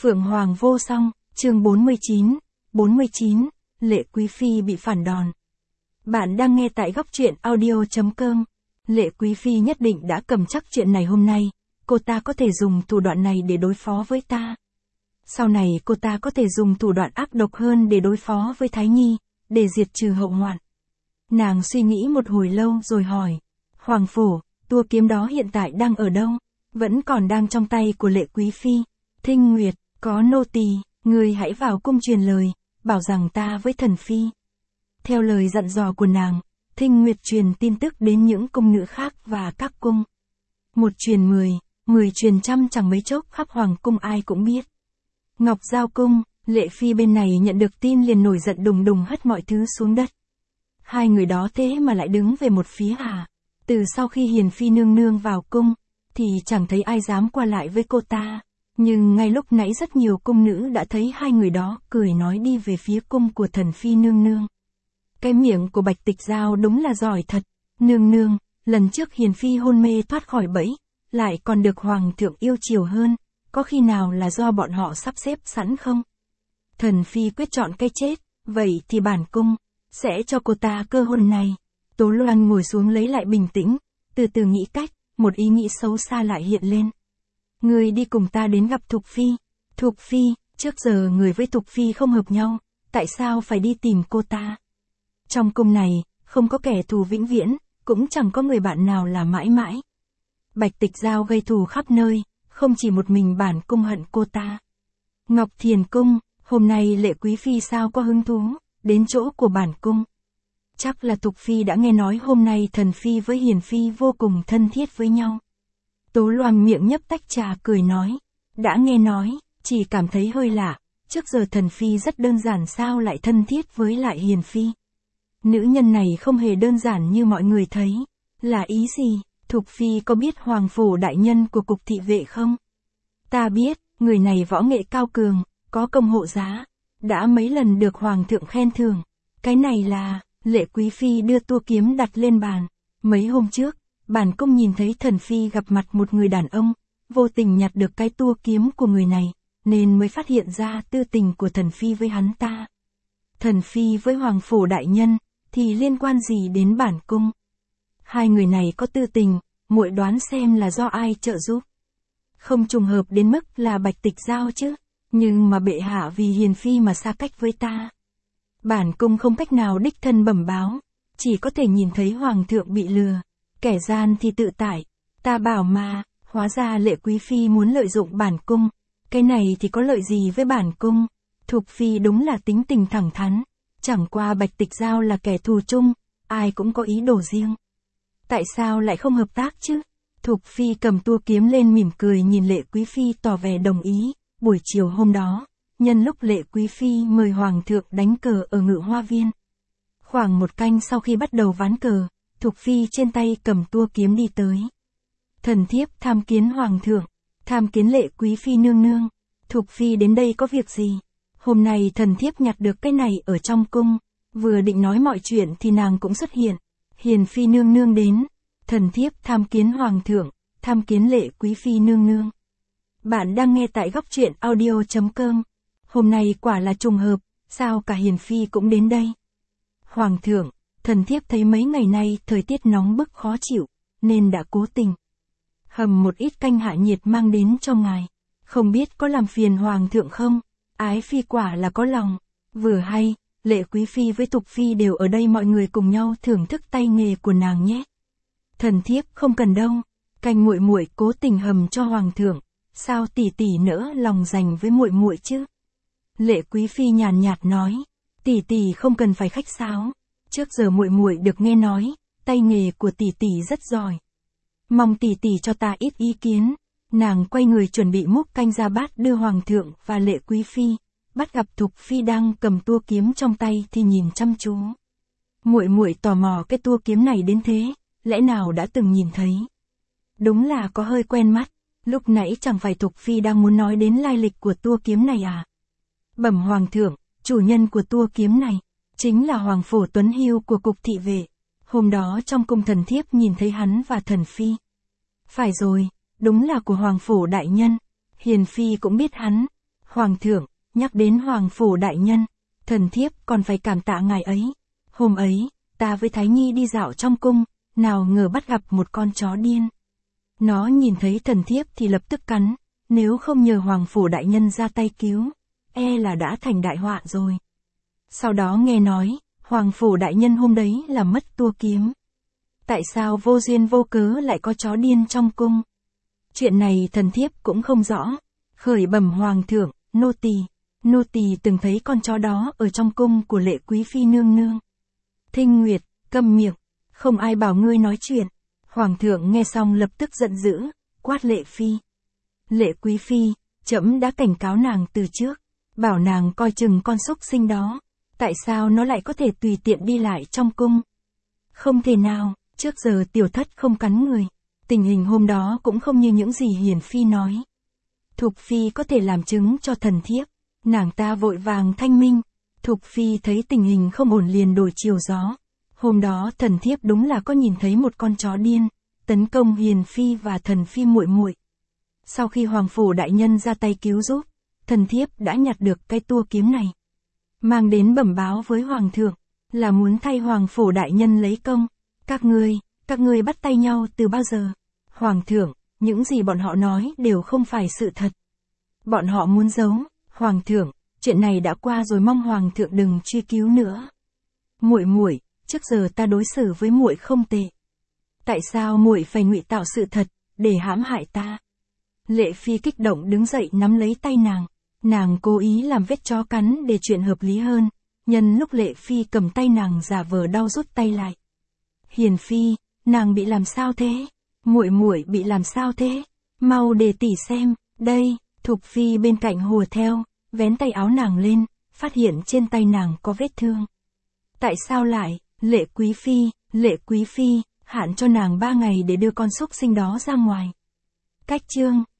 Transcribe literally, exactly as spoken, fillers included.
Phượng Hoàng vô song, chương bốn mươi chín, bốn mươi chín, Lệ Quý Phi bị phản đòn. Bạn đang nghe tại góc truyện audio chấm com. Lệ Quý Phi nhất định đã cầm chắc chuyện này hôm nay, cô ta có thể dùng thủ đoạn này để đối phó với ta. Sau này cô ta có thể dùng thủ đoạn ác độc hơn để đối phó với Thái Nhi, để diệt trừ hậu hoạn. Nàng suy nghĩ một hồi lâu rồi hỏi, Hoàng Phổ, tua kiếm đó hiện tại đang ở đâu? Vẫn còn đang trong tay của Lệ Quý Phi. Thinh Nguyệt, có nô tỳ, người hãy vào cung truyền lời, bảo rằng ta với Thần Phi. Theo lời dặn dò của nàng, Thinh Nguyệt truyền tin tức đến những cung nữ khác và các cung. Một truyền mười, mười truyền trăm, chẳng mấy chốc khắp hoàng cung ai cũng biết. Ngọc Giao cung, Lệ Phi bên này nhận được tin liền nổi giận đùng đùng hất mọi thứ xuống đất. Hai người đó thế mà lại đứng về một phía à? Từ sau khi Hiền Phi nương nương vào cung, thì chẳng thấy ai dám qua lại với cô ta. Nhưng ngay lúc nãy rất nhiều cung nữ đã thấy hai người đó cười nói đi về phía cung của Thần Phi nương nương. Cái miệng của Bạch Tịch Giao đúng là giỏi thật. Nương nương, lần trước Hiền Phi hôn mê thoát khỏi bẫy, lại còn được Hoàng thượng yêu chiều hơn, có khi nào là do bọn họ sắp xếp sẵn không? Thần Phi quyết chọn cái chết, vậy thì bản cung sẽ cho cô ta cơ hội này. Tố Loan ngồi xuống lấy lại bình tĩnh, từ từ nghĩ cách, một ý nghĩ xấu xa lại hiện lên. Người đi cùng ta đến gặp Thục Phi. Thục Phi, trước giờ người với Thục Phi không hợp nhau, tại sao phải đi tìm cô ta? Trong cung này, không có kẻ thù vĩnh viễn, cũng chẳng có người bạn nào là mãi mãi. Bạch Tịch Giao gây thù khắp nơi, không chỉ một mình bản cung hận cô ta. Ngọc Thiền cung, hôm nay Lệ Quý Phi sao có hứng thú, đến chỗ của bản cung. Chắc là Thục Phi đã nghe nói hôm nay Thần Phi với Hiền Phi vô cùng thân thiết với nhau. Tố Loan miệng nhấp tách trà cười nói, đã nghe nói, chỉ cảm thấy hơi lạ, trước giờ Thần Phi rất đơn giản sao lại thân thiết với lại Hiền Phi. Nữ nhân này không hề đơn giản như mọi người thấy, là ý gì? Thục Phi có biết Hoàng Phổ đại nhân của cục thị vệ không? Ta biết, người này võ nghệ cao cường, có công hộ giá, đã mấy lần được Hoàng thượng khen thưởng. Cái này là, Lệ Quý Phi đưa tua kiếm đặt lên bàn. Mấy hôm trước, bản cung nhìn thấy Thần Phi gặp mặt một người đàn ông, vô tình nhặt được cái tua kiếm của người này, nên mới phát hiện ra tư tình của Thần Phi với hắn ta. Thần Phi với Hoàng Phổ đại nhân, thì liên quan gì đến bản cung? Hai người này có tư tình, muội đoán xem là do ai trợ giúp. Không trùng hợp đến mức là Bạch Tịch Giao chứ, nhưng mà bệ hạ vì Hiền Phi mà xa cách với ta. Bản cung không cách nào đích thân bẩm báo, chỉ có thể nhìn thấy Hoàng thượng bị lừa, kẻ gian thì tự tại. Ta bảo mà, hóa ra Lệ Quý Phi muốn lợi dụng bản cung, cái này thì có lợi gì với bản cung? Thục Phi đúng là tính tình thẳng thắn, chẳng qua Bạch Tịch Giao là kẻ thù chung, ai cũng có ý đồ riêng. Tại sao lại không hợp tác chứ? Thục Phi cầm tua kiếm lên mỉm cười nhìn Lệ Quý Phi tỏ vẻ đồng ý. Buổi chiều hôm đó, nhân lúc Lệ Quý Phi mời Hoàng thượng đánh cờ ở Ngự Hoa Viên. Khoảng một canh sau khi bắt đầu ván cờ, Thục Phi trên tay cầm tua kiếm đi tới. Thần thiếp tham kiến Hoàng thượng, tham kiến Lệ Quý Phi nương nương. Thục Phi đến đây có việc gì? Hôm nay thần thiếp nhặt được cái này ở trong cung, vừa định nói mọi chuyện thì nàng cũng xuất hiện. Hiền Phi nương nương đến, thần thiếp tham kiến Hoàng thượng, tham kiến Lệ Quý Phi nương nương. Bạn đang nghe tại góc truyện audio chấm com. Hôm nay quả là trùng hợp, sao cả Hiền Phi cũng đến đây? Hoàng thượng, thần thiếp thấy mấy ngày nay thời tiết nóng bức khó chịu, nên đã cố tình hầm một ít canh hạ nhiệt mang đến cho ngài. Không biết có làm phiền Hoàng thượng không? Ái Phi quả là có lòng. Vừa hay, Lệ Quý Phi với Thục Phi đều ở đây, mọi người cùng nhau thưởng thức tay nghề của nàng nhé. Thần thiếp không cần đâu, canh muội muội cố tình hầm cho Hoàng thượng, sao tỷ tỷ nỡ lòng dành với muội muội chứ? Lệ Quý Phi nhàn nhạt nói, tỷ tỷ không cần phải khách sáo, trước giờ muội muội được nghe nói, tay nghề của tỷ tỷ rất giỏi. Mong tỷ tỷ cho ta ít ý kiến. Nàng quay người chuẩn bị múc canh ra bát đưa Hoàng thượng và Lệ Quý Phi, bắt gặp Thục Phi đang cầm tua kiếm trong tay thì nhìn chăm chú. Muội muội tò mò cái tua kiếm này đến thế, lẽ nào đã từng nhìn thấy? Đúng là có hơi quen mắt, lúc nãy chẳng phải Thục Phi đang muốn nói đến lai lịch của tua kiếm này à? Bẩm Hoàng thượng, chủ nhân của tua kiếm này, chính là Hoàng Phổ Tuấn Hưu của cục thị vệ. Hôm đó trong cung thần thiếp nhìn thấy hắn và Thần Phi. Phải rồi, đúng là của Hoàng Phổ đại nhân. Hiền Phi cũng biết hắn. Hoàng thượng, nhắc đến Hoàng phủ đại nhân, thần thiếp còn phải cảm tạ ngài ấy. Hôm ấy, ta với Thái Nhi đi dạo trong cung, nào ngờ bắt gặp một con chó điên. Nó nhìn thấy thần thiếp thì lập tức cắn, nếu không nhờ Hoàng phủ đại nhân ra tay cứu, e là đã thành đại họa rồi. Sau đó nghe nói, Hoàng phủ đại nhân hôm đấy là mất tua kiếm. Tại sao vô duyên vô cớ lại có chó điên trong cung? Chuyện này thần thiếp cũng không rõ. Khởi bẩm Hoàng thượng, nô tỳ, nô tỳ từng thấy con chó đó ở trong cung của Lệ quý phi nương nương. Thinh Nguyệt, câm miệng, không ai bảo ngươi nói chuyện. Hoàng thượng nghe xong lập tức giận dữ, quát Lệ phi. Lệ quý phi, trẫm đã cảnh cáo nàng từ trước, bảo nàng coi chừng con súc sinh đó. Tại sao nó lại có thể tùy tiện đi lại trong cung? Không thể nào, trước giờ tiểu thất không cắn người. Tình hình hôm đó cũng không như những gì Hiền phi nói. Thục phi có thể làm chứng cho thần thiếp. Nàng ta vội vàng thanh minh. Thục phi thấy tình hình không ổn liền đổi chiều gió. Hôm đó thần thiếp đúng là có nhìn thấy một con chó điên tấn công Hiền phi và thần phi muội muội. Sau khi Hoàng phủ đại nhân ra tay cứu giúp, thần thiếp đã nhặt được cái tua kiếm này, mang đến bẩm báo với Hoàng thượng, là muốn thay Hoàng phủ đại nhân lấy công. Các ngươi, các ngươi bắt tay nhau từ bao giờ? Hoàng thượng, những gì bọn họ nói đều không phải sự thật. Bọn họ muốn giấu. Hoàng thượng, chuyện này đã qua rồi, mong Hoàng thượng đừng truy cứu nữa. Muội muội, trước giờ ta đối xử với muội không tệ. Tại sao muội phải ngụy tạo sự thật để hãm hại ta? Lệ phi kích động đứng dậy nắm lấy tay nàng. Nàng cố ý làm vết chó cắn để chuyện hợp lý hơn. Nhân lúc Lệ phi cầm tay nàng giả vờ đau rút tay lại. Hiền phi, nàng bị làm sao thế? Muội muội bị làm sao thế? Mau để tỷ xem. Đây. Thục phi bên cạnh hùa theo, vén tay áo nàng lên, phát hiện trên tay nàng có vết thương. Tại sao lại? Lệ quý phi, Lệ quý phi, hạn cho nàng ba ngày để đưa con súc sinh đó ra ngoài. Cách chương